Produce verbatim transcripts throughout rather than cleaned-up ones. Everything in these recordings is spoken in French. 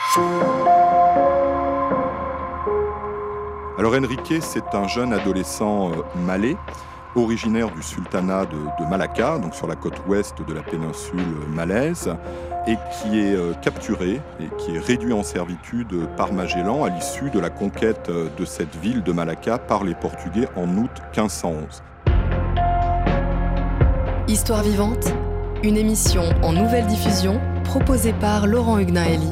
Alors Enrique, c'est un jeune adolescent malais, originaire du sultanat de, de Malacca, donc sur la côte ouest de la péninsule malaise, et qui est euh, capturé et qui est réduit en servitude par Magellan à l'issue de la conquête de cette ville de Malacca par les Portugais en août quinze cent onze. Histoire vivante, une émission en nouvelle diffusion proposée par Laurent Huguenin-Elie.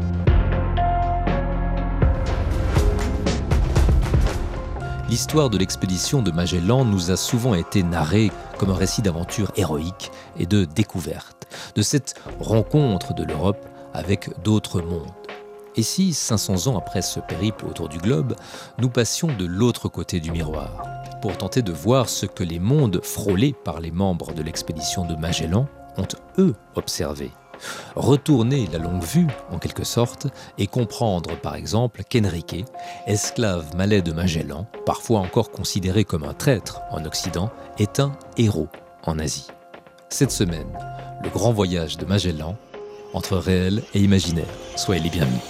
L'histoire de l'expédition de Magellan nous a souvent été narrée comme un récit d'aventure héroïque et de découverte, de cette rencontre de l'Europe avec d'autres mondes. Et si, cinq cents ans après ce périple autour du globe, nous passions de l'autre côté du miroir, pour tenter de voir ce que les mondes frôlés par les membres de l'expédition de Magellan ont, eux, observé. Retourner la longue vue, en quelque sorte, et comprendre, par exemple, qu'Enrique, esclave malais de Magellan, parfois encore considéré comme un traître en Occident, est un héros en Asie. Cette semaine, le grand voyage de Magellan, entre réel et imaginaire. Soyez les bienvenus.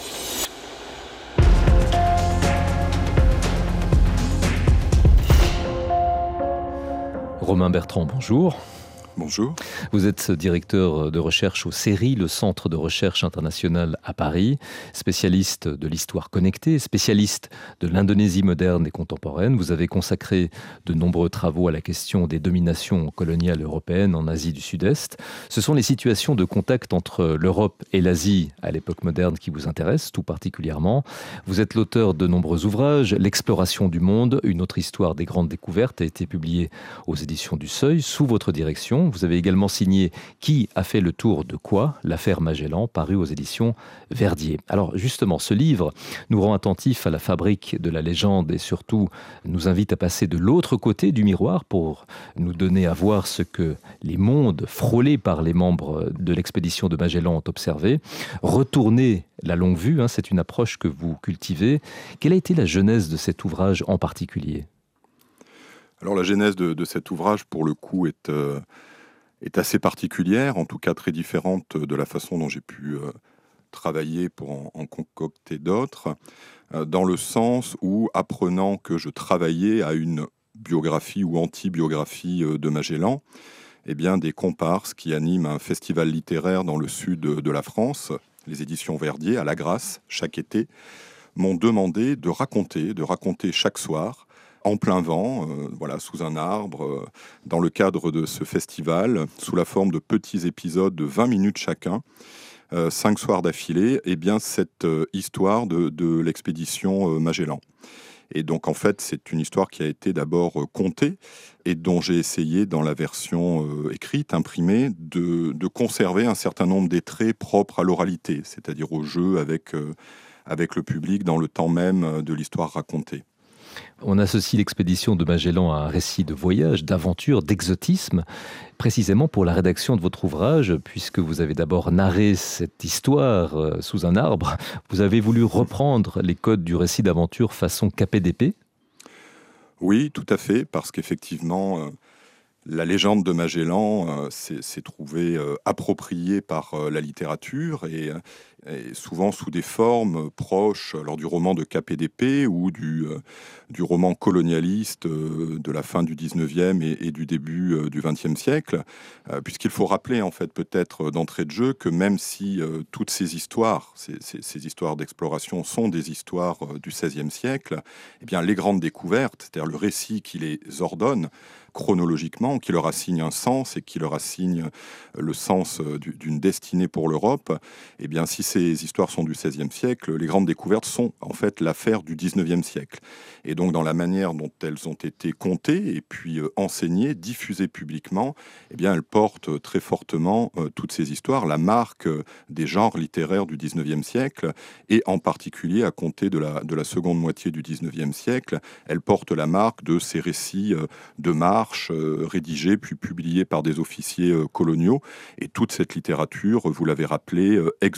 Romain Bertrand, bonjour. Bonjour. Vous êtes directeur de recherche au C E R I, le Centre de recherche international à Paris, spécialiste de l'histoire connectée, spécialiste de l'Indonésie moderne et contemporaine. Vous avez consacré de nombreux travaux à la question des dominations coloniales européennes en Asie du Sud-Est. Ce sont les situations de contact entre l'Europe et l'Asie à l'époque moderne qui vous intéressent tout particulièrement. Vous êtes l'auteur de nombreux ouvrages. L'exploration du monde, une autre histoire des grandes découvertes, a été publiée aux éditions du Seuil sous votre direction. Vous avez également signé « Qui a fait le tour de quoi ? L'affaire Magellan » paru aux éditions Verdier. Alors justement, ce livre nous rend attentifs à la fabrique de la légende et surtout nous invite à passer de l'autre côté du miroir pour nous donner à voir ce que les mondes frôlés par les membres de l'expédition de Magellan ont observé. Retourner la longue vue, hein, c'est une approche que vous cultivez. Quelle a été la genèse de cet ouvrage en particulier ? Alors la genèse de, de cet ouvrage, pour le coup, est... Euh... est assez particulière, en tout cas très différente de la façon dont j'ai pu euh, travailler pour en, en concocter d'autres, euh, dans le sens où, apprenant que je travaillais à une biographie ou anti-biographie euh, de Magellan, eh bien, des comparses qui animent un festival littéraire dans le sud de, de la France, les éditions Verdier, à La Grasse, chaque été, m'ont demandé de raconter, de raconter chaque soir, en plein vent, euh, voilà, sous un arbre, euh, dans le cadre de ce festival, sous la forme de petits épisodes de vingt minutes chacun, euh, cinq soirs d'affilée, et bien cette euh, histoire de, de l'expédition euh, Magellan. Et donc en fait, c'est une histoire qui a été d'abord euh, contée et dont j'ai essayé, dans la version euh, écrite, imprimée, de, de conserver un certain nombre des traits propres à l'oralité, c'est-à-dire au jeu avec, euh, avec le public dans le temps même de l'histoire racontée. On associe l'expédition de Magellan à un récit de voyage, d'aventure, d'exotisme, précisément pour la rédaction de votre ouvrage, puisque vous avez d'abord narré cette histoire sous un arbre. Vous avez voulu reprendre les codes du récit d'aventure façon K P D P ? Oui, tout à fait, parce qu'effectivement, euh, la légende de Magellan euh, s'est, s'est trouvée euh, appropriée par euh, la littérature et, et souvent sous des formes proches alors du roman de K P D P ou du, euh, du roman colonialiste euh, de la fin du dix-neuvième et, et du début euh, du vingtième siècle, euh, puisqu'il faut rappeler en fait peut-être d'entrée de jeu que même si euh, toutes ces histoires, ces, ces, ces histoires d'exploration sont des histoires euh, du seizième siècle, eh bien les grandes découvertes, c'est-à-dire le récit qui les ordonne, chronologiquement, qui leur assigne un sens et qui leur assigne le sens d'une destinée pour l'Europe, eh bien, si ces histoires sont du seizième siècle, les grandes découvertes sont en fait l'affaire du dix-neuvième siècle. Et donc, dans la manière dont elles ont été contées et puis euh, enseignées, diffusées publiquement, eh bien, elles portent très fortement euh, toutes ces histoires, la marque euh, des genres littéraires du dix-neuvième siècle, et en particulier à compter de la, de la seconde moitié du dix-neuvième siècle, elles portent la marque de ces récits euh, de marche euh, rédigés puis publiés par des officiers euh, coloniaux. Et toute cette littérature, vous l'avez rappelé, euh, exotisante,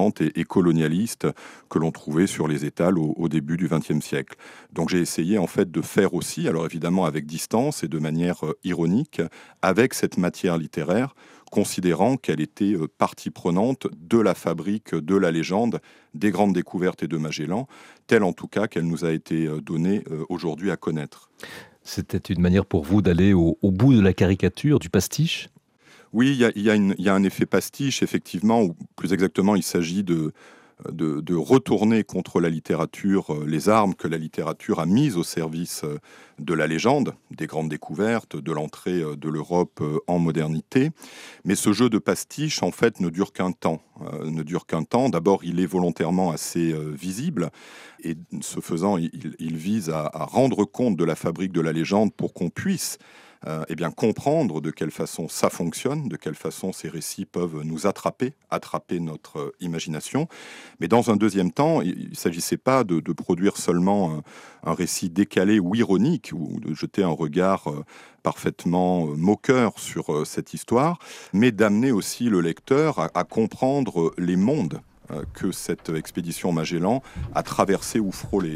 prétendante et, et colonialiste que l'on trouvait sur les étals au, au début du vingtième siècle. Donc j'ai essayé en fait de faire aussi, alors évidemment avec distance et de manière euh, ironique, avec cette matière littéraire, considérant qu'elle était euh, partie prenante de la fabrique de la légende des grandes découvertes et de Magellan, telle en tout cas qu'elle nous a été euh, donnée euh, aujourd'hui à connaître. C'était une manière pour vous d'aller au, au bout de la caricature, du pastiche ? Oui, il y a, y a une, y a un effet pastiche, effectivement, ou plus exactement, il s'agit de, de, de retourner contre la littérature les armes que la littérature a mises au service de la légende, des grandes découvertes, de l'entrée de l'Europe en modernité. Mais ce jeu de pastiche, en fait, ne dure qu'un temps. Euh, ne dure qu'un temps. D'abord, il est volontairement assez euh, visible, et ce faisant, il, il vise à, à rendre compte de la fabrique de la légende pour qu'on puisse Euh, eh bien, comprendre de quelle façon ça fonctionne, de quelle façon ces récits peuvent nous attraper, attraper notre euh, imagination. Mais dans un deuxième temps, il ne s'agissait pas de, de produire seulement un, un récit décalé ou ironique, ou de jeter un regard euh, parfaitement euh, moqueur sur euh, cette histoire, mais d'amener aussi le lecteur à, à comprendre les mondes euh, que cette expédition Magellan a traversé ou frôlé.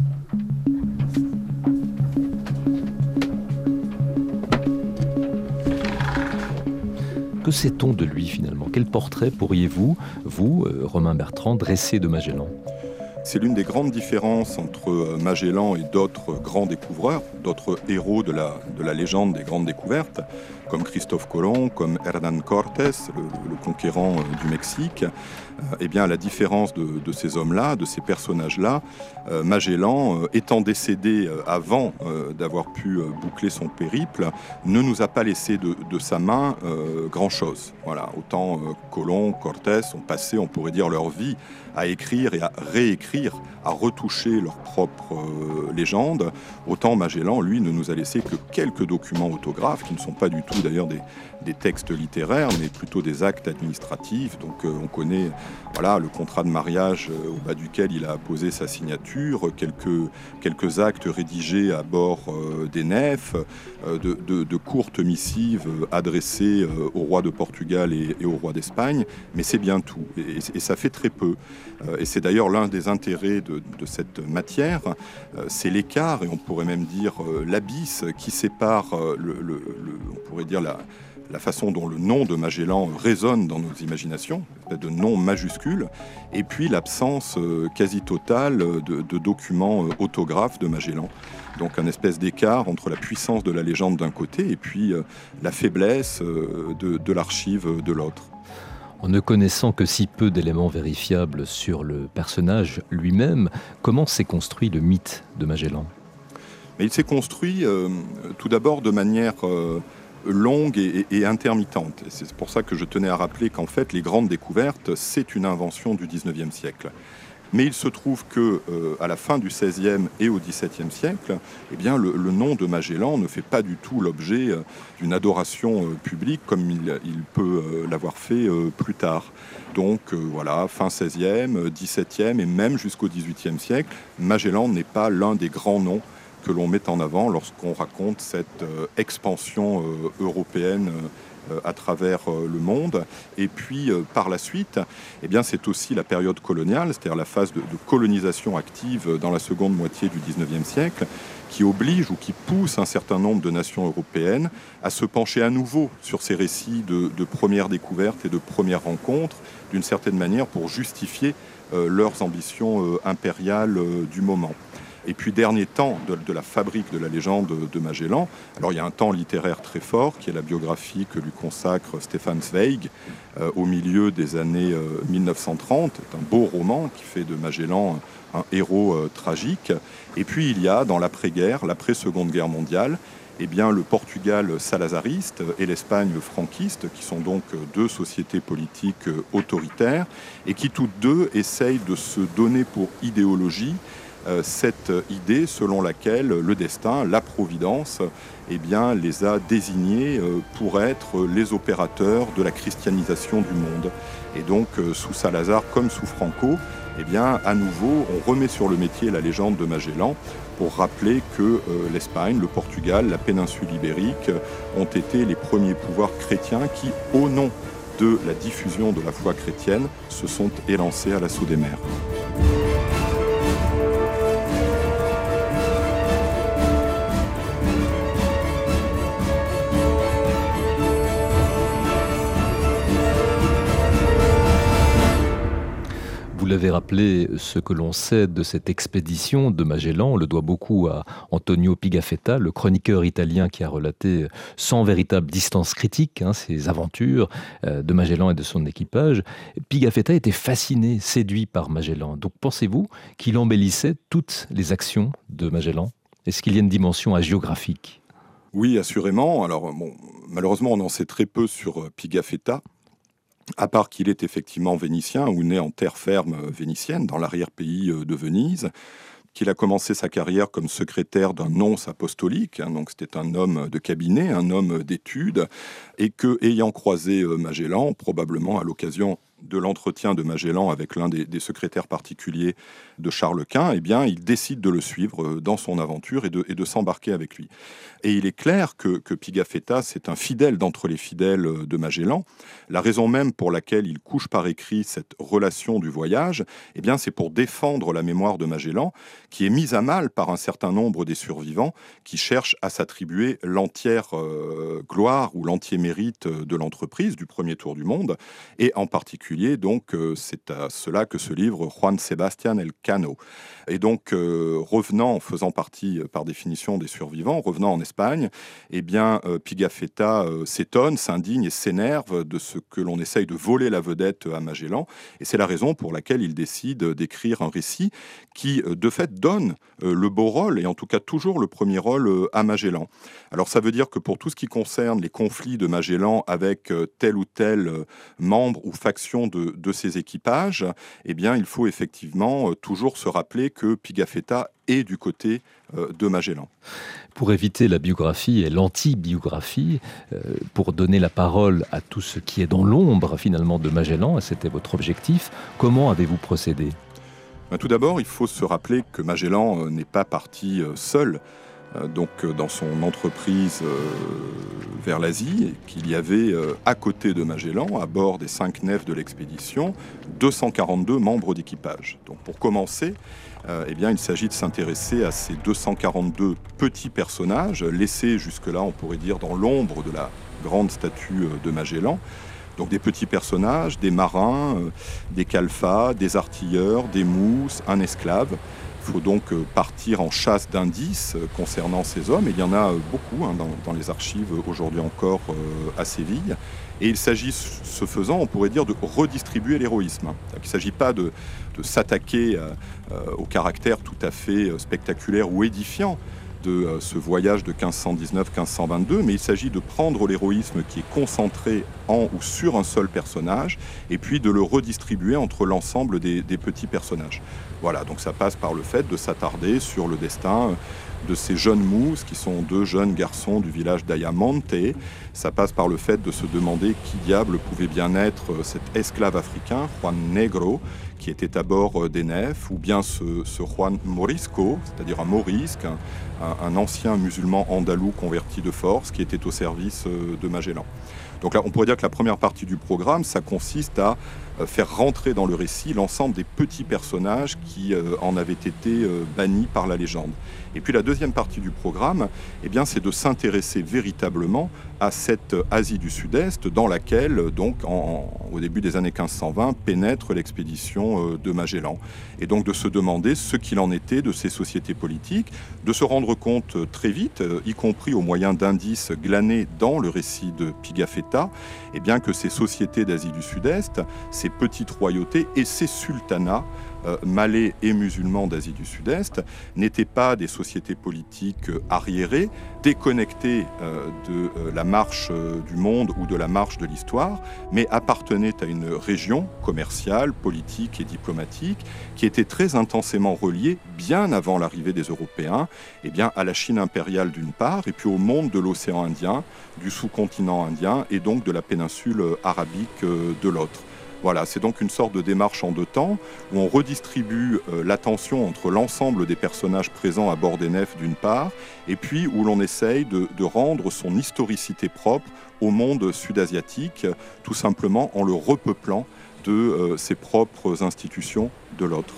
Que sait-on de lui finalement ? Quel portrait pourriez-vous, vous, euh, Romain Bertrand, dresser de Magellan ? C'est l'une des grandes différences entre Magellan et d'autres grands découvreurs, d'autres héros de la, de la légende des grandes découvertes, comme Christophe Colomb, comme Hernán Cortés, le, le conquérant du Mexique. Euh, eh bien, à la différence de, de ces hommes-là, de ces personnages-là, euh, Magellan, euh, étant décédé euh, avant euh, d'avoir pu euh, boucler son périple, ne nous a pas laissé de, de sa main euh, grand-chose. Voilà, autant euh, Colomb, Cortés ont passé, on pourrait dire, leur vie à écrire et à réécrire, à retoucher leur propre euh, légende, autant Magellan, lui, ne nous a laissé que quelques documents autographes, qui ne sont pas du tout d'ailleurs des, des textes littéraires, mais plutôt des actes administratifs. Donc euh, on connaît voilà, le contrat de mariage euh, au bas duquel il a posé sa signature, quelques, quelques actes rédigés à bord euh, des nefs, euh, de, de, de courtes missives adressées euh, au roi de Portugal et, et au roi d'Espagne, mais c'est bien tout, et, et ça fait très peu. Euh, et c'est d'ailleurs l'un des intérêts de, de cette matière, euh, c'est l'écart, et on pourrait même dire euh, l'abysse qui sépare, euh, le, le, le, on pourrait dire la, la façon dont le nom de Magellan résonne dans nos imaginations, une espèce de nom majuscule, et puis l'absence euh, quasi totale de, de documents euh, autographes de Magellan. Donc un espèce d'écart entre la puissance de la légende d'un côté et puis euh, la faiblesse euh, de, de l'archive de l'autre. En ne connaissant que si peu d'éléments vérifiables sur le personnage lui-même, comment s'est construit le mythe de Magellan ? Mais il s'est construit euh, tout d'abord de manière euh, longue et, et, et intermittente. Et c'est pour ça que je tenais à rappeler qu'en fait, les grandes découvertes, c'est une invention du dix-neuvième siècle. Mais il se trouve que euh, à la fin du seizième et au dix-septième siècle, eh bien, le, le nom de Magellan ne fait pas du tout l'objet euh, d'une adoration euh, publique comme il, il peut euh, l'avoir fait euh, plus tard. Donc euh, voilà, fin seizième, dix-septième et même jusqu'au dix-huitième siècle, Magellan n'est pas l'un des grands noms que l'on met en avant lorsqu'on raconte cette euh, expansion euh, européenne euh, à travers le monde. Et puis par la suite, eh bien, c'est aussi la période coloniale, c'est-à-dire la phase de, de colonisation active dans la seconde moitié du dix-neuvième siècle, qui oblige ou qui pousse un certain nombre de nations européennes à se pencher à nouveau sur ces récits de, de premières découvertes et de premières rencontres, d'une certaine manière pour justifier euh, leurs ambitions euh, impériales euh, du moment. Et puis, dernier temps de, de la fabrique de la légende de Magellan, alors il y a un temps littéraire très fort, qui est la biographie que lui consacre Stefan Zweig, euh, au milieu des années euh, mille neuf cent trente. C'est un beau roman qui fait de Magellan un, un héros euh, tragique. Et puis, il y a, dans l'après-guerre, l'après-seconde guerre mondiale, eh bien, le Portugal salazariste et l'Espagne franquiste, qui sont donc deux sociétés politiques autoritaires, et qui toutes deux essayent de se donner pour idéologie cette idée selon laquelle le destin, la providence, eh bien, les a désignés pour être les opérateurs de la christianisation du monde. Et donc, sous Salazar comme sous Franco, eh bien, à nouveau, on remet sur le métier la légende de Magellan pour rappeler que euh, l'Espagne, le Portugal, la péninsule ibérique ont été les premiers pouvoirs chrétiens qui, au nom de la diffusion de la foi chrétienne se sont élancés à l'assaut des mers. Vous l'avez rappelé, ce que l'on sait de cette expédition de Magellan, on le doit beaucoup à Antonio Pigafetta, le chroniqueur italien qui a relaté sans véritable distance critique hein, ses aventures euh, de Magellan et de son équipage. Pigafetta était fasciné, séduit par Magellan. Donc pensez-vous qu'il embellissait toutes les actions de Magellan ? Est-ce qu'il y a une dimension hagiographique ? Oui, assurément. Alors, bon, malheureusement, on en sait très peu sur Pigafetta. À part qu'il est effectivement vénitien ou né en terre ferme vénitienne, dans l'arrière-pays de Venise, qu'il a commencé sa carrière comme secrétaire d'un nonce apostolique, hein, donc c'était un homme de cabinet, un homme d'études, et que, ayant croisé Magellan, probablement à l'occasion de l'entretien de Magellan avec l'un des, des secrétaires particuliers de Charles Quint, eh bien, il décide de le suivre dans son aventure et de, et de s'embarquer avec lui. Et il est clair que, que Pigafetta, c'est un fidèle d'entre les fidèles de Magellan. La raison même pour laquelle il couche par écrit cette relation du voyage, eh bien, c'est pour défendre la mémoire de Magellan, qui est mise à mal par un certain nombre des survivants qui cherchent à s'attribuer l'entière euh, gloire ou l'entier mérite de l'entreprise du premier tour du monde, et en particulier donc euh, c'est à cela que se livre Juan Sebastián Elcano. Et donc euh, revenant, faisant partie euh, par définition des survivants, revenant en Espagne, eh bien euh, Pigafetta euh, s'étonne, s'indigne et s'énerve de ce que l'on essaye de voler la vedette à Magellan. Et c'est la raison pour laquelle il décide d'écrire un récit qui euh, de fait donne euh, le beau rôle, et en tout cas toujours le premier rôle euh, à Magellan. Alors ça veut dire que pour tout ce qui concerne les conflits de Magellan avec euh, tel ou tel euh, membre ou faction De, de ces équipages, eh bien, il faut effectivement euh, toujours se rappeler que Pigafetta est du côté euh, de Magellan. Pour éviter la biographie et l'anti-biographie, euh, pour donner la parole à tout ce qui est dans l'ombre finalement de Magellan, et c'était votre objectif, comment avez-vous procédé ? Ben, tout d'abord, il faut se rappeler que Magellan euh, n'est pas parti euh, seul. Donc dans son entreprise euh, vers l'Asie, qu'il y avait euh, à côté de Magellan, à bord des cinq nefs de l'expédition, deux cent quarante-deux membres d'équipage. Donc pour commencer, euh, eh bien, il s'agit de s'intéresser à ces deux cent quarante-deux petits personnages, laissés jusque-là, on pourrait dire, dans l'ombre de la grande statue de Magellan. Donc des petits personnages, des marins, euh, des calfats, des artilleurs, des mousses, un esclave. Il faut donc partir en chasse d'indices concernant ces hommes, et il y en a beaucoup hein, dans, dans les archives aujourd'hui encore euh, à Séville. Et il s'agit, ce faisant, on pourrait dire, de redistribuer l'héroïsme. Il ne s'agit pas de, de s'attaquer euh, au caractère tout à fait spectaculaire ou édifiant de euh, ce voyage de quinze cent dix-neuf quinze cent vingt-deux, mais il s'agit de prendre l'héroïsme qui est concentré en ou sur un seul personnage, et puis de le redistribuer entre l'ensemble des, des petits personnages. Voilà, donc ça passe par le fait de s'attarder sur le destin de ces jeunes mousses, qui sont deux jeunes garçons du village d'Ayamonte. Ça passe par le fait de se demander qui diable pouvait bien être cet esclave africain, Juan Negro, qui était à bord des nefs, ou bien ce, ce Juan Morisco, c'est-à-dire un morisque, un, un ancien musulman andalou converti de force, qui était au service de Magellan. Donc là, on pourrait dire que la première partie du programme, ça consiste à faire rentrer dans le récit l'ensemble des petits personnages qui euh, en avaient été euh, bannis par la légende. Et puis la deuxième partie du programme, eh bien, c'est de s'intéresser véritablement à cette Asie du Sud-Est dans laquelle, donc, en, au début des années quinze cent vingt, pénètre l'expédition euh, de Magellan. Et donc de se demander ce qu'il en était de ces sociétés politiques, de se rendre compte euh, très vite, euh, y compris au moyen d'indices glanés dans le récit de Pigafetta, eh bien, que ces sociétés d'Asie du Sud-Est, ces petites royautés et ces sultanats euh, malais et musulmans d'Asie du Sud-Est n'étaient pas des sociétés politiques euh, arriérées, déconnectées euh, de euh, la marche euh, du monde ou de la marche de l'histoire, mais appartenaient à une région commerciale, politique et diplomatique qui était très intensément reliée, bien avant l'arrivée des Européens, eh bien, à la Chine impériale d'une part, et puis au monde de l'océan Indien, du sous-continent indien et donc de la péninsule arabique euh, de l'autre. Voilà, c'est donc une sorte de démarche en deux temps, où on redistribue euh, l'attention entre l'ensemble des personnages présents à bord des nefs d'une part, et puis où l'on essaye de, de rendre son historicité propre au monde sud-asiatique, tout simplement en le repeuplant de euh, ses propres institutions de l'autre.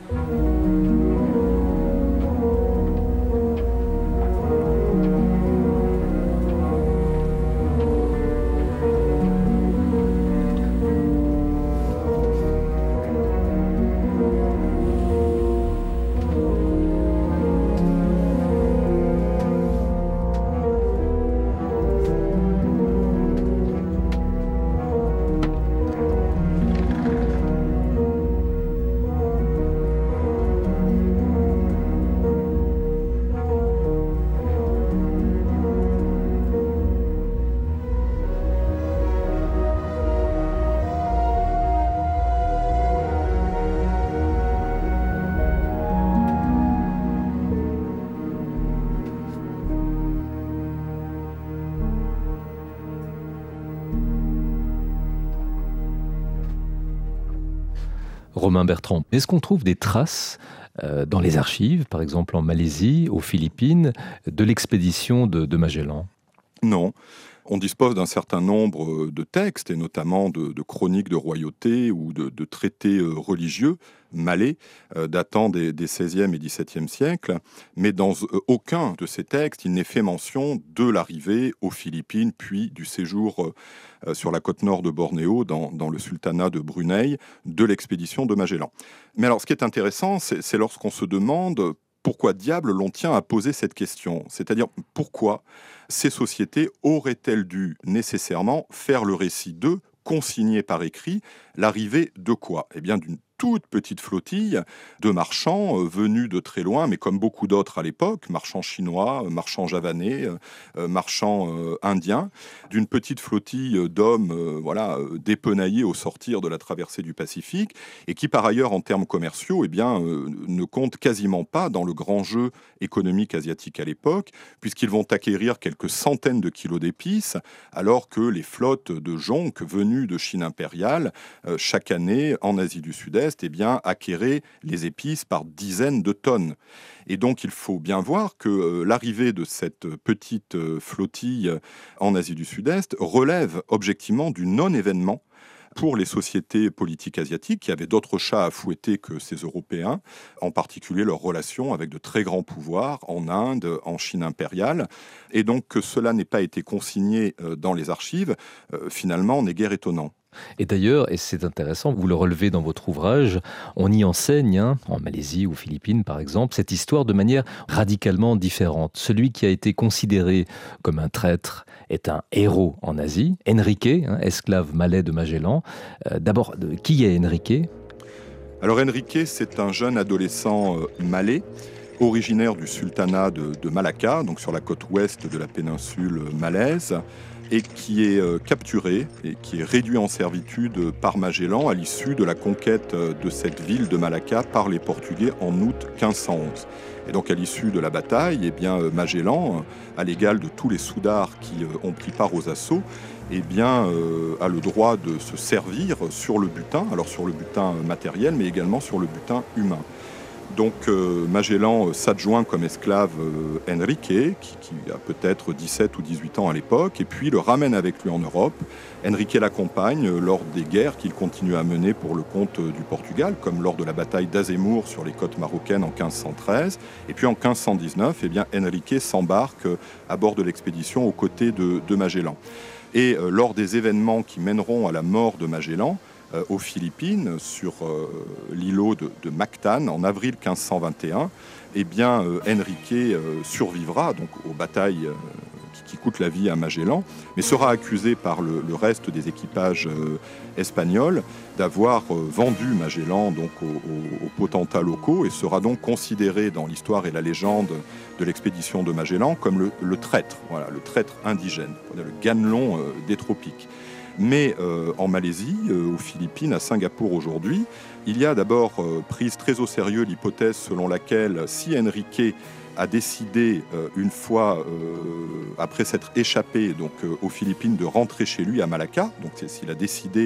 Romain Bertrand, est-ce qu'on trouve des traces euh, dans les archives, par exemple en Malaisie, aux Philippines, de l'expédition de, de Magellan ? Non. On dispose d'un certain nombre de textes, et notamment de, de chroniques de royauté ou de, de traités religieux malais, euh, datant des, des seizième et dix-septième siècles, mais dans euh, aucun de ces textes, il n'est fait mention de l'arrivée aux Philippines, puis du séjour euh, sur la côte nord de Bornéo, dans, dans le sultanat de Brunei, de l'expédition de Magellan. Mais alors, ce qui est intéressant, c'est, c'est lorsqu'on se demande pourquoi diable l'on tient à poser cette question, c'est-à-dire pourquoi ces sociétés auraient-elles dû nécessairement faire le récit d'eux, consigner par écrit l'arrivée de quoi ? Eh bien, d'une toute petite flottille de marchands euh, venus de très loin, mais comme beaucoup d'autres à l'époque, marchands chinois, euh, marchands javanais, euh, marchands euh, indiens, d'une petite flottille d'hommes euh, voilà, euh, dépenaillés au sortir de la traversée du Pacifique, et qui par ailleurs en termes commerciaux eh bien, euh, ne comptent quasiment pas dans le grand jeu économique asiatique à l'époque, puisqu'ils vont acquérir quelques centaines de kilos d'épices, alors que les flottes de jonques venues de Chine impériale, euh, chaque année en Asie du Sud-Est, eh bien, acquéraient les épices par dizaines de tonnes. Et donc, il faut bien voir que euh, l'arrivée de cette petite euh, flottille en Asie du Sud-Est relève objectivement du non-événement pour les sociétés politiques asiatiques qui avaient d'autres chats à fouetter que ces Européens, en particulier leurs relations avec de très grands pouvoirs en Inde, en Chine impériale. Et donc, que cela n'ait pas été consigné euh, dans les archives, euh, finalement, n'est guère étonnant. Et d'ailleurs, et c'est intéressant, vous le relevez dans votre ouvrage, on y enseigne, hein, en Malaisie ou aux Philippines par exemple, cette histoire de manière radicalement différente. Celui qui a été considéré comme un traître est un héros en Asie, Enrique, hein, esclave malais de Magellan. Euh, d'abord, de, qui est Enrique ? Alors Enrique, c'est un jeune adolescent euh, malais, originaire du sultanat de, de Malacca, donc sur la côte ouest de la péninsule malaise, et qui est euh, capturé et qui est réduit en servitude par Magellan à l'issue de la conquête de cette ville de Malacca par les Portugais en août quinze cent onze. Et donc à l'issue de la bataille, eh bien, Magellan, à l'égal de tous les soudars qui euh, ont pris part aux assauts, eh bien, euh, a le droit de se servir sur le butin, alors sur le butin matériel, mais également sur le butin humain. Donc euh, Magellan euh, s'adjoint comme esclave euh, Enrique, qui, qui a peut-être dix-sept ou dix-huit ans à l'époque, et puis le ramène avec lui en Europe. Enrique l'accompagne euh, lors des guerres qu'il continue à mener pour le compte euh, du Portugal, comme lors de la bataille d'Azemmour sur les côtes marocaines en quinze cent treize. Et puis en quinze cent dix-neuf, eh bien, Enrique s'embarque euh, à bord de l'expédition aux côtés de, de Magellan. Et euh, lors des événements qui mèneront à la mort de Magellan, aux Philippines, sur euh, l'îlot de, de Mactan, en avril quinze cent vingt et un, eh bien, euh, Enrique euh, survivra donc, aux batailles euh, qui, qui coûtent la vie à Magellan, mais sera accusé par le, le reste des équipages euh, espagnols d'avoir euh, vendu Magellan donc, aux, aux, aux potentats locaux et sera donc considéré dans l'histoire et la légende de l'expédition de Magellan comme le, le traître, voilà, le traître indigène, le Ganelon euh, des tropiques. Mais euh, en Malaisie, euh, aux Philippines, à Singapour aujourd'hui, il y a d'abord euh, prise très au sérieux l'hypothèse selon laquelle si Enrique a décidé, euh, une fois euh, après s'être échappé donc, euh, aux Philippines, de rentrer chez lui à Malacca, donc s'il a décidé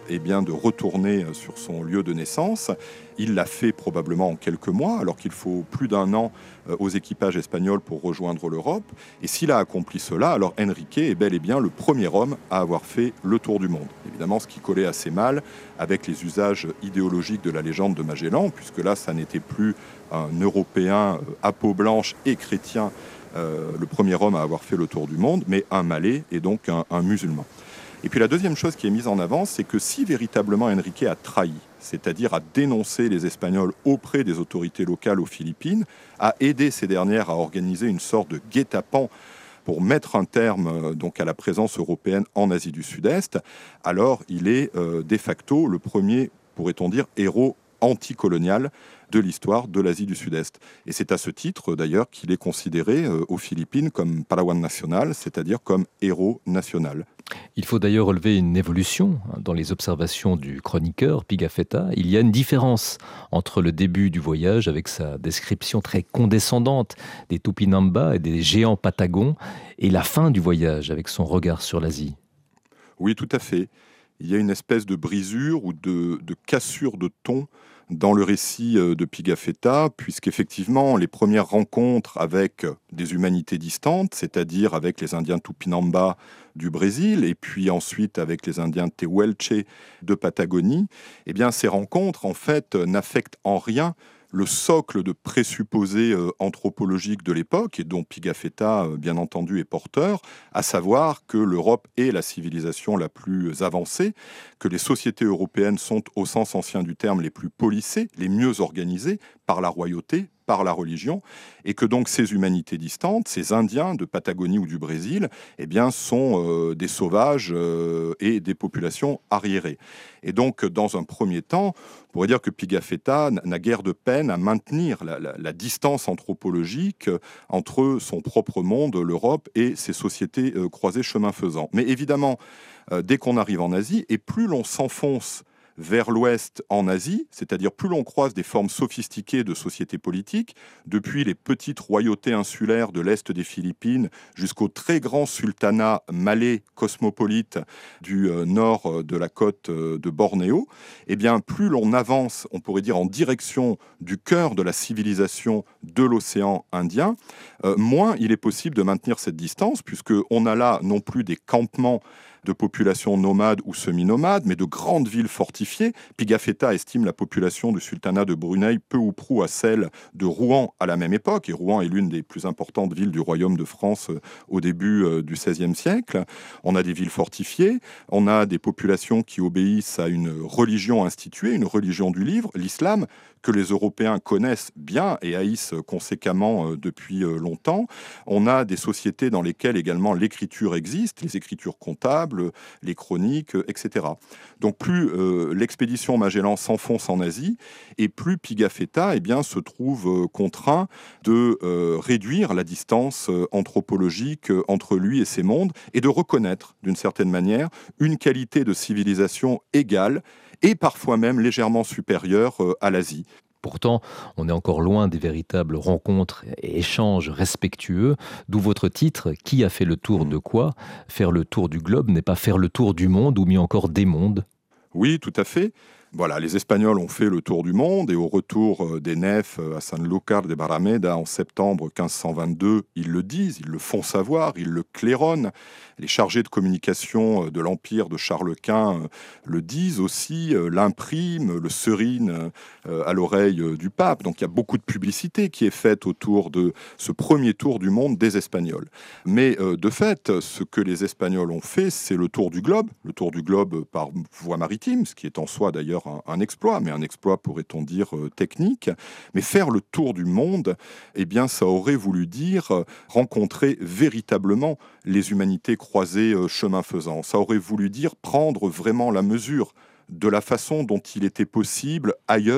eh bien, de retourner sur son lieu de naissance. Il l'a fait probablement en quelques mois, alors qu'il faut plus d'un an aux équipages espagnols pour rejoindre l'Europe. Et s'il a accompli cela, alors Enrique est bel et bien le premier homme à avoir fait le tour du monde. Évidemment, ce qui collait assez mal avec les usages idéologiques de la légende de Magellan, puisque là, ça n'était plus un Européen à peau blanche et chrétien, euh, le premier homme à avoir fait le tour du monde, mais un Malais et donc un, un musulman. Et puis la deuxième chose qui est mise en avant, c'est que si véritablement Enrique a trahi, c'est-à-dire a dénoncé les Espagnols auprès des autorités locales aux Philippines, a aidé ces dernières à organiser une sorte de guet-apens pour mettre un terme donc à la présence européenne en Asie du Sud-Est, alors il est euh, de facto le premier, pourrait-on dire, héros anticolonial de l'histoire de l'Asie du Sud-Est. Et c'est à ce titre, d'ailleurs, qu'il est considéré euh, aux Philippines comme pahlawan national, c'est-à-dire comme héros national. Il faut d'ailleurs relever une évolution dans les observations du chroniqueur Pigafetta. Il y a une différence entre le début du voyage, avec sa description très condescendante des Tupinamba et des géants patagons, et la fin du voyage, avec son regard sur l'Asie. Oui, tout à fait. Il y a une espèce de brisure ou de, de cassure de ton dans le récit de Pigafetta, puisqu'effectivement, les premières rencontres avec des humanités distantes, c'est-à-dire avec les Indiens Tupinamba du Brésil, et puis ensuite avec les Indiens Tehuelche de Patagonie, eh bien, ces rencontres, en fait, n'affectent en rien le socle de présupposés euh, anthropologiques de l'époque, et dont Pigafetta, euh, bien entendu, est porteur, à savoir que l'Europe est la civilisation la plus avancée, que les sociétés européennes sont, au sens ancien du terme, les plus policées, les mieux organisées par la royauté, par la religion, et que donc ces humanités distantes, ces Indiens de Patagonie ou du Brésil, eh bien, sont euh, des sauvages euh, et des populations arriérées. Et donc, dans un premier temps, on pourrait dire que Pigafetta n'a guère de peine à maintenir la, la, la distance anthropologique entre son propre monde, l'Europe, et ces sociétés euh, croisées chemin faisant. Mais évidemment, euh, dès qu'on arrive en Asie, et plus l'on s'enfonce vers l'ouest en Asie, c'est-à-dire plus l'on croise des formes sophistiquées de sociétés politiques, depuis les petites royautés insulaires de l'est des Philippines jusqu'au très grand sultanat malais cosmopolite du euh, nord de la côte euh, de Bornéo, eh bien plus l'on avance, on pourrait dire, en direction du cœur de la civilisation de l'océan Indien, euh, moins il est possible de maintenir cette distance, puisqu'on a là non plus des campements de populations nomades ou semi-nomades, mais de grandes villes fortifiées. Pigafetta estime la population du sultanat de Brunei peu ou prou à celle de Rouen à la même époque, et Rouen est l'une des plus importantes villes du royaume de France au début du seizième siècle. On a des villes fortifiées, on a des populations qui obéissent à une religion instituée, une religion du livre, l'islam, que les Européens connaissent bien et haïssent conséquemment depuis longtemps. On a des sociétés dans lesquelles également l'écriture existe, les écritures comptables, les chroniques, et cetera. Donc plus euh, l'expédition Magellan s'enfonce en Asie, et plus Pigafetta eh bien, se trouve euh, contraint de euh, réduire la distance euh, anthropologique euh, entre lui et ses mondes, et de reconnaître, d'une certaine manière, une qualité de civilisation égale, et parfois même légèrement supérieure euh, à l'Asie. Pourtant, on est encore loin des véritables rencontres et échanges respectueux, d'où votre titre « Qui a fait le tour de quoi ?» Faire le tour du globe n'est pas faire le tour du monde, ou mieux encore des mondes. Oui, tout à fait. Voilà, les Espagnols ont fait le tour du monde, et au retour des nefs à Sanlúcar de Barrameda en septembre quinze cent vingt-deux, ils le disent, ils le font savoir, ils le claironnent. Les chargés de communication de l'Empire de Charles Quint le disent aussi, l'impriment, le serinent à l'oreille du pape. Donc il y a beaucoup de publicité qui est faite autour de ce premier tour du monde des Espagnols. Mais de fait, ce que les Espagnols ont fait, c'est le tour du globe, le tour du globe par voie maritime, ce qui est en soi d'ailleurs Un, un exploit, mais un exploit, pourrait-on dire, euh, technique. Mais faire le tour du monde, eh bien, ça aurait voulu dire euh, rencontrer véritablement les humanités croisées euh, chemin faisant. Ça aurait voulu dire prendre vraiment la mesure de la façon dont il était possible, ailleurs,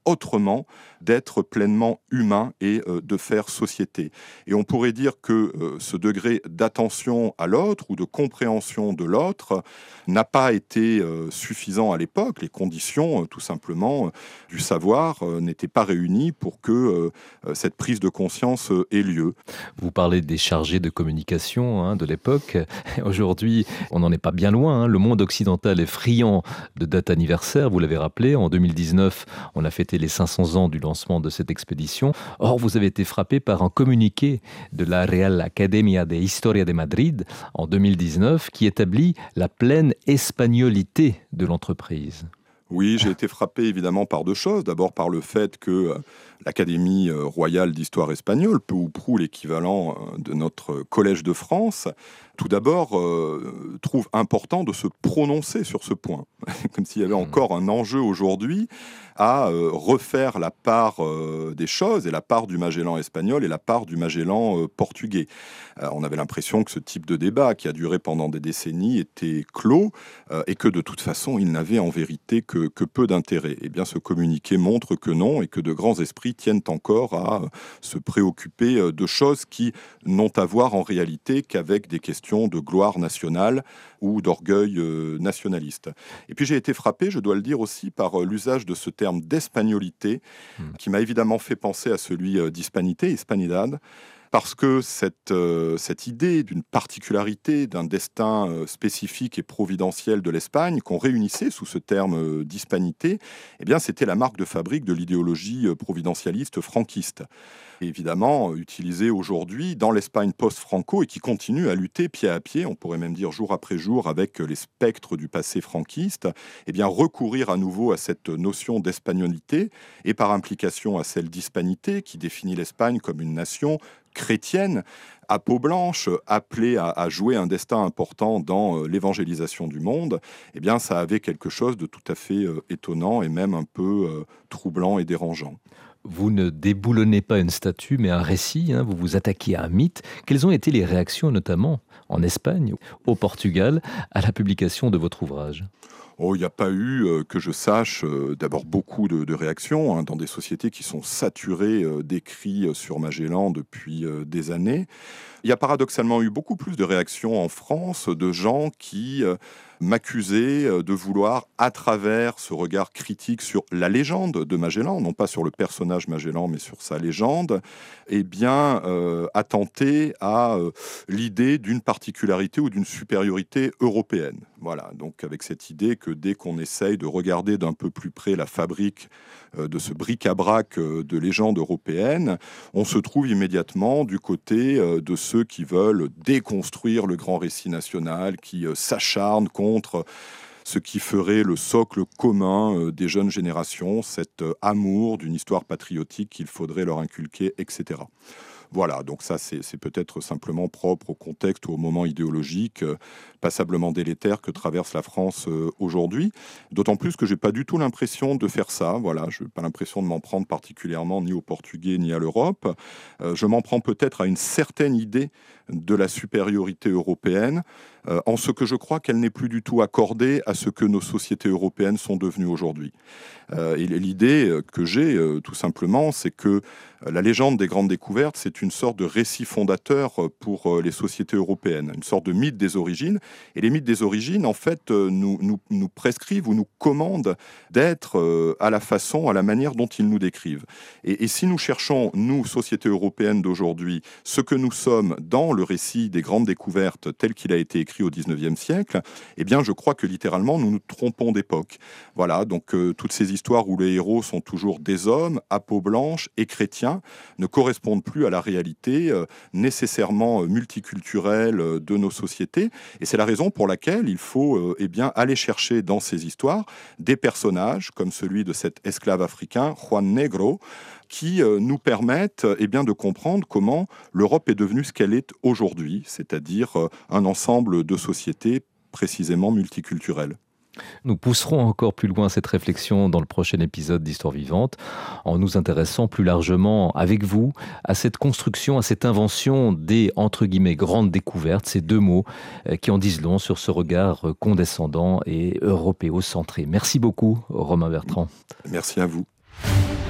autrement, d'être pleinement humain et euh, de faire société. Et on pourrait dire que euh, ce degré d'attention à l'autre ou de compréhension de l'autre n'a pas été euh, suffisant à l'époque. Les conditions, euh, tout simplement, euh, du savoir euh, n'étaient pas réunies pour que euh, cette prise de conscience euh, ait lieu. Vous parlez des chargés de communication hein, de l'époque. Aujourd'hui, on n'en est pas bien loin. Hein. Le monde occidental est friand de dates anniversaires, vous l'avez rappelé. En deux mille dix-neuf, on a fêté les cinq cents ans du lancement de cette expédition. Or, vous avez été frappé par un communiqué de la Real Academia de Historia de Madrid en deux mille dix-neuf qui établit la pleine espagnolité de l'entreprise. Oui, j'ai été frappé évidemment par deux choses. D'abord par le fait que euh, l'Académie royale d'histoire espagnole, peu ou prou l'équivalent euh, de notre Collège de France, tout d'abord euh, trouve important de se prononcer sur ce point. Comme s'il y avait encore un enjeu aujourd'hui à euh, refaire la part euh, des choses, et la part du Magellan espagnol et la part du Magellan euh, portugais. Euh, on avait l'impression que ce type de débat, qui a duré pendant des décennies, était clos, euh, et que de toute façon, il n'avait en vérité que, que peu d'intérêt. Eh bien, ce communiqué montre que non, et que de grands esprits tiennent encore à euh, se préoccuper euh, de choses qui n'ont à voir en réalité qu'avec des questions de gloire nationale ou d'orgueil euh, nationaliste. Et puis j'ai été frappé, je dois le dire aussi, par euh, l'usage de ce terme d'espagnolité, mmh. qui m'a évidemment fait penser à celui euh, d'hispanité, hispanidad, parce que cette, euh, cette idée d'une particularité, d'un destin euh, spécifique et providentiel de l'Espagne, qu'on réunissait sous ce terme euh, d'hispanité, eh bien, c'était la marque de fabrique de l'idéologie euh, providentialiste franquiste. Et évidemment, euh, utilisée aujourd'hui dans l'Espagne post-Franco et qui continue à lutter pied à pied, on pourrait même dire jour après jour, avec les spectres du passé franquiste, eh bien, recourir à nouveau à cette notion d'espagnolité et par implication à celle d'hispanité qui définit l'Espagne comme une nation chrétienne, à peau blanche, appelée à, à jouer un destin important dans euh, l'évangélisation du monde, eh bien, ça avait quelque chose de tout à fait euh, étonnant et même un peu euh, troublant et dérangeant. Vous ne déboulonnez pas une statue, mais un récit, hein, vous vous attaquez à un mythe. Quelles ont été les réactions, notamment en Espagne, au Portugal, à la publication de votre ouvrage ? Oh, il n'y a pas eu, euh, que je sache, euh, d'abord beaucoup de, de réactions hein, dans des sociétés qui sont saturées euh, d'écrits euh, sur Magellan depuis euh, des années. Il y a paradoxalement eu beaucoup plus de réactions en France de gens qui euh, m'accusaient euh, de vouloir, à travers ce regard critique sur la légende de Magellan, non pas sur le personnage Magellan, mais sur sa légende, eh bien, euh, attenter à euh, l'idée d'une particularité ou d'une supériorité européenne. Voilà, donc avec cette idée que dès qu'on essaye de regarder d'un peu plus près la fabrique euh, de ce bric-à-brac euh, de légendes européennes, on se trouve immédiatement du côté euh, de ceux qui veulent déconstruire le grand récit national, qui euh, s'acharnent contre ce qui ferait le socle commun euh, des jeunes générations, cet euh, amour d'une histoire patriotique qu'il faudrait leur inculquer, et cetera. Voilà, donc ça c'est, c'est peut-être simplement propre au contexte ou au moment idéologique euh, passablement délétère que traverse la France euh, aujourd'hui. D'autant plus que j'ai pas du tout l'impression de faire ça. Voilà, je n'ai pas l'impression de m'en prendre particulièrement ni aux Portugais ni à l'Europe. Euh, je m'en prends peut-être à une certaine idée de la supériorité européenne, euh, en ce que je crois qu'elle n'est plus du tout accordée à ce que nos sociétés européennes sont devenues aujourd'hui. Euh, et l'idée que j'ai, euh, tout simplement, c'est que la légende des grandes découvertes, c'est une sorte de récit fondateur pour les sociétés européennes, une sorte de mythe des origines. Et les mythes des origines, en fait, nous, nous, nous prescrivent ou nous commandent d'être à la façon, à la manière dont ils nous décrivent. Et, et si nous cherchons, nous, sociétés européennes d'aujourd'hui, ce que nous sommes dans le récit des grandes découvertes tel qu'il a été écrit au dix-neuvième siècle, eh bien, je crois que littéralement, nous nous trompons d'époque. Voilà, donc euh, toutes ces histoires où les héros sont toujours des hommes, à peau blanche et chrétiens, ne correspondent plus à la réalité euh, nécessairement multiculturelle euh, de nos sociétés. Et c'est la raison pour laquelle il faut euh, eh bien, aller chercher dans ces histoires des personnages comme celui de cet esclave africain, Juan Negro, qui euh, nous permettent eh bien, de comprendre comment l'Europe est devenue ce qu'elle est aujourd'hui, c'est-à-dire euh, un ensemble de sociétés précisément multiculturelles. Nous pousserons encore plus loin cette réflexion dans le prochain épisode d'Histoire vivante, en nous intéressant plus largement avec vous à cette construction, à cette invention des, entre guillemets, grandes découvertes, ces deux mots qui en disent long sur ce regard condescendant et européocentré. Merci beaucoup, Romain Bertrand. Merci à vous.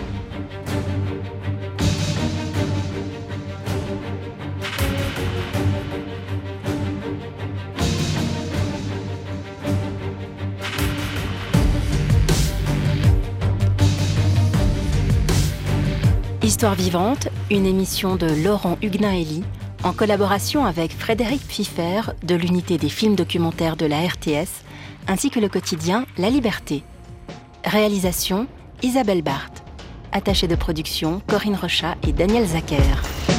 Histoire vivante, une émission de Laurent Huguenin-Elie, en collaboration avec Frédéric Pfiffer de l'unité des films documentaires de la R T S, ainsi que le quotidien La Liberté. Réalisation, Isabelle Barthes. Attachée de production, Corinne Rochat et Daniel Zacher.